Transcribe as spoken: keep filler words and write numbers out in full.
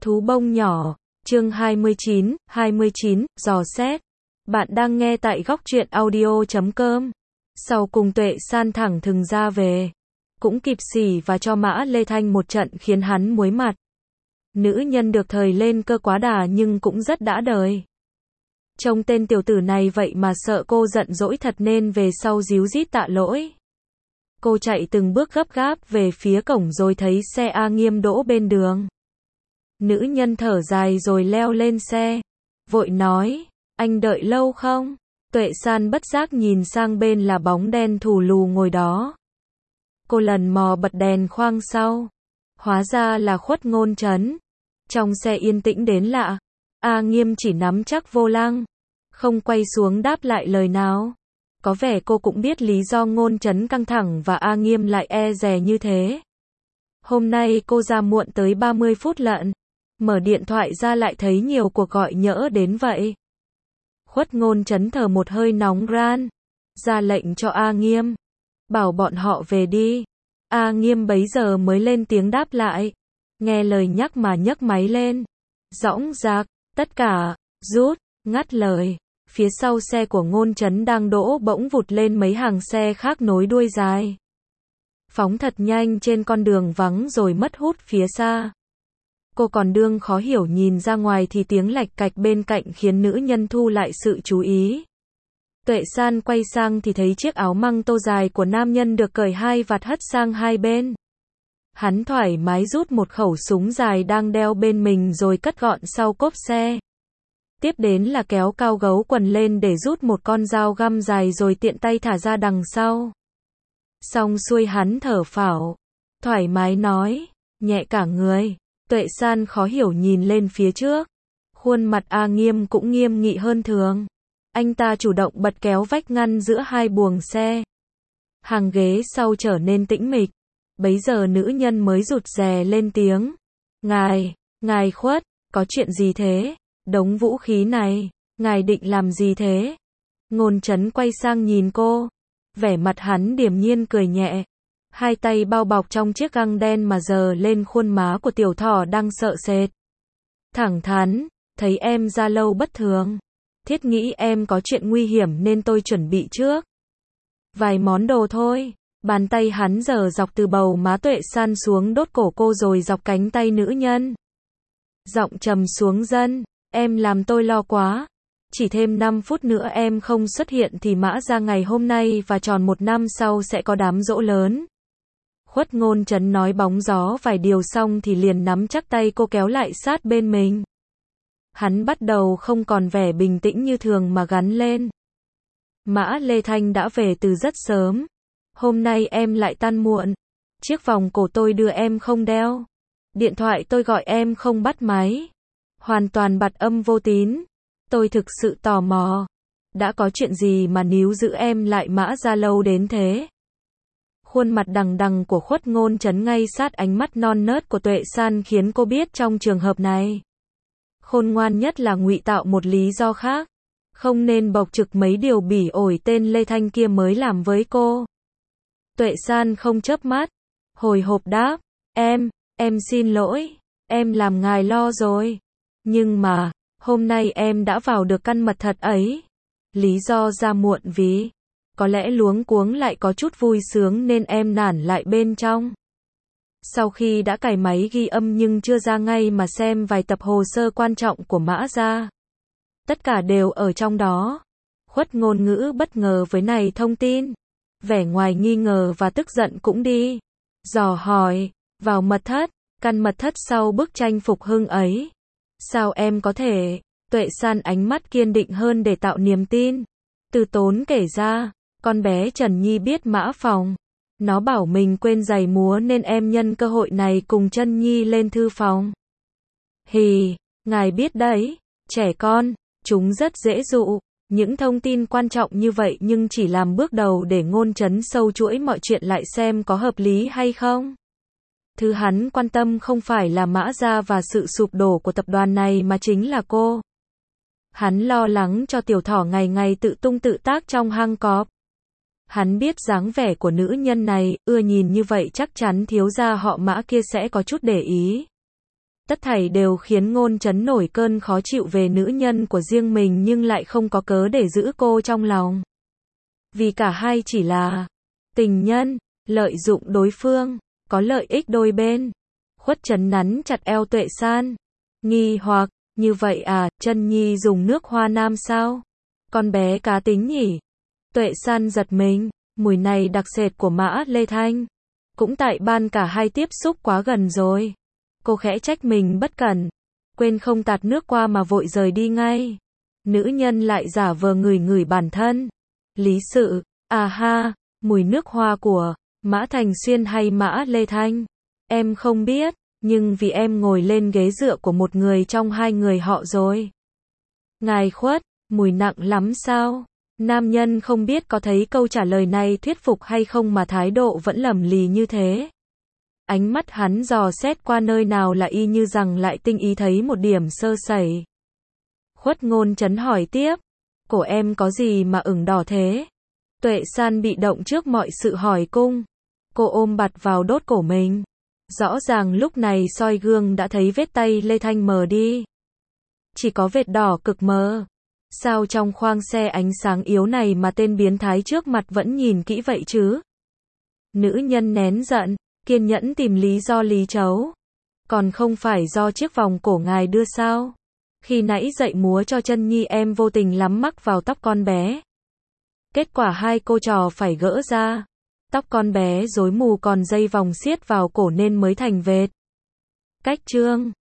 Thú bông nhỏ, chương hai mươi chín, hai mươi chín, dò xét. Bạn đang nghe tại góc truyện audio chấm com. Sau cùng Tuệ San thẳng thừng ra về. Cũng kịp xỉ và cho Mã Lê Thanh một trận khiến hắn muối mặt. Nữ nhân được thời lên cơ quá đà nhưng cũng rất đã đời. Trông tên tiểu tử này vậy mà sợ cô giận dỗi thật nên về sau díu dít tạ lỗi. Cô chạy từng bước gấp gáp về phía cổng rồi thấy xe A Nghiêm đỗ bên đường. Nữ nhân thở dài rồi leo lên xe. Vội nói, anh đợi lâu không? Tuệ San bất giác nhìn sang bên là bóng đen thù lù ngồi đó. Cô lần mò bật đèn khoang sau. Hóa ra là Khuất Ngôn Trấn. Trong xe yên tĩnh đến lạ. A Nghiêm chỉ nắm chắc vô lăng. Không quay xuống đáp lại lời nào. Có vẻ cô cũng biết lý do Ngôn Trấn căng thẳng và A Nghiêm lại e dè như thế. Hôm nay cô ra muộn tới ba mươi phút lận. Mở điện thoại ra lại thấy nhiều cuộc gọi nhỡ đến vậy. Khuất Ngôn Trấn thở một hơi nóng ran. Ra lệnh cho A Nghiêm. Bảo bọn họ về đi. A Nghiêm bấy giờ mới lên tiếng đáp lại. Nghe lời nhắc mà nhấc máy lên. Dõng dạc, tất cả, rút, ngắt lời. Phía sau xe của Ngôn Trấn đang đỗ bỗng vụt lên mấy hàng xe khác nối đuôi dài. Phóng thật nhanh trên con đường vắng rồi mất hút phía xa. Cô còn đương khó hiểu nhìn ra ngoài thì tiếng lạch cạch bên cạnh khiến nữ nhân thu lại sự chú ý. Tuệ San quay sang thì thấy chiếc áo măng tô dài của nam nhân được cởi hai vạt hất sang hai bên. Hắn thoải mái rút một khẩu súng dài đang đeo bên mình rồi cất gọn sau cốp xe. Tiếp đến là kéo cao gấu quần lên để rút một con dao găm dài rồi tiện tay thả ra đằng sau. Xong xuôi hắn thở phào, thoải mái nói, nhẹ cả người. Tuệ San khó hiểu nhìn lên phía trước. Khuôn mặt A Nghiêm cũng nghiêm nghị hơn thường. Anh ta chủ động bật kéo vách ngăn giữa hai buồng xe. Hàng ghế sau trở nên tĩnh mịch. Bấy giờ nữ nhân mới rụt rè lên tiếng. Ngài, ngài Khuất, có chuyện gì thế? Đống vũ khí này, ngài định làm gì thế? Ngôn Trấn quay sang nhìn cô. Vẻ mặt hắn điềm nhiên cười nhẹ. Hai tay bao bọc trong chiếc găng đen mà giờ lên khuôn má của tiểu thỏ đang sợ sệt. Thẳng thắn, thấy em ra lâu bất thường. Thiết nghĩ em có chuyện nguy hiểm nên tôi chuẩn bị trước. Vài món đồ thôi. Bàn tay hắn giở dọc từ bầu má Tuệ San xuống đốt cổ cô rồi dọc cánh tay nữ nhân. Giọng trầm xuống dân, em làm tôi lo quá. Chỉ thêm năm phút nữa em không xuất hiện thì Mã ra ngày hôm nay và tròn một năm sau sẽ có đám giỗ lớn. Khuất Ngôn Trấn nói bóng gió vài điều xong thì liền nắm chắc tay cô kéo lại sát bên mình. Hắn bắt đầu không còn vẻ bình tĩnh như thường mà gắn lên. Mã Lê Thanh đã về từ rất sớm. Hôm nay em lại tan muộn. Chiếc vòng cổ tôi đưa em không đeo. Điện thoại tôi gọi em không bắt máy. Hoàn toàn bặt âm vô tín. Tôi thực sự tò mò. Đã có chuyện gì mà níu giữ em lại Mã ra lâu đến thế? Khuôn mặt đằng đằng của Khuất Ngôn Trấn ngay sát ánh mắt non nớt của Tuệ San khiến cô biết trong trường hợp này. Khôn ngoan nhất là ngụy tạo một lý do khác. Không nên bộc trực mấy điều bỉ ổi tên Lê Thanh kia mới làm với cô. Tuệ San không chớp mắt. Hồi hộp đáp. Em, em xin lỗi. Em làm ngài lo rồi. Nhưng mà, hôm nay em đã vào được căn mật thật ấy. Lý do ra muộn vì có lẽ luống cuống lại có chút vui sướng nên em nản lại bên trong. Sau khi đã cài máy ghi âm nhưng chưa ra ngay mà xem vài tập hồ sơ quan trọng của Mã ra. Tất cả đều ở trong đó. Khuất Ngôn Ngữ bất ngờ với này thông tin. Vẻ ngoài nghi ngờ và tức giận cũng đi. Dò hỏi, vào mật thất, căn mật thất sau bức tranh phục hưng ấy. Sao em có thể? Tuệ San ánh mắt kiên định hơn để tạo niềm tin. Từ tốn kể ra, con bé Trần Nhi biết Mã phòng. Nó bảo mình quên giày múa nên em nhân cơ hội này cùng Trân Nhi lên thư phòng. Hì, ngài biết đấy, trẻ con, chúng rất dễ dụ. Những thông tin quan trọng như vậy nhưng chỉ làm bước đầu để Ngôn Trấn sâu chuỗi mọi chuyện lại xem có hợp lý hay không. Thứ hắn quan tâm không phải là Mã gia và sự sụp đổ của tập đoàn này mà chính là cô. Hắn lo lắng cho tiểu thỏ ngày ngày tự tung tự tác trong hang cọp. Hắn biết dáng vẻ của nữ nhân này, ưa nhìn như vậy chắc chắn thiếu gia họ Mã kia sẽ có chút để ý. Tất thảy đều khiến Ngôn Chấn nổi cơn khó chịu về nữ nhân của riêng mình nhưng lại không có cớ để giữ cô trong lòng. Vì cả hai chỉ là tình nhân, lợi dụng đối phương, có lợi ích đôi bên. Khuất Trấn nắn chặt eo Tuệ San. Nghi hoặc, như vậy à, Chân Nhi dùng nước hoa nam sao? Con bé cá tính nhỉ? Tuệ San giật mình, mùi này đặc sệt của Mã Lê Thanh. Cũng tại ban cả hai tiếp xúc quá gần rồi. Cô khẽ trách mình bất cẩn, quên không tạt nước qua mà vội rời đi ngay. Nữ nhân lại giả vờ ngửi ngửi bản thân. Lý sự, à ha, mùi nước hoa của Mã Thành Xuyên hay Mã Lê Thanh? Em không biết, nhưng vì em ngồi lên ghế dựa của một người trong hai người họ rồi. Ngài Khuất, mùi nặng lắm sao? Nam nhân không biết có thấy câu trả lời này thuyết phục hay không mà thái độ vẫn lầm lì như thế. Ánh mắt hắn dò xét qua nơi nào là y như rằng lại tinh ý thấy một điểm sơ sẩy. Khuất Ngôn Chấn hỏi tiếp, cổ em có gì mà ửng đỏ thế? Tuệ San bị động trước mọi sự hỏi cung. Cô ôm bặt vào đốt cổ mình. Rõ ràng lúc này soi gương đã thấy vết tay Lê Thanh mờ đi. Chỉ có vệt đỏ cực mờ. Sao trong khoang xe ánh sáng yếu này mà tên biến thái trước mặt vẫn nhìn kỹ vậy chứ? Nữ nhân nén giận, kiên nhẫn tìm lý do lý chấu. Còn không phải do chiếc vòng cổ ngài đưa sao? Khi nãy dạy múa cho Chân Nhi em vô tình lắm mắc vào tóc con bé. Kết quả hai cô trò phải gỡ ra. Tóc con bé rối mù còn dây vòng siết vào cổ nên mới thành vệt. Cách chương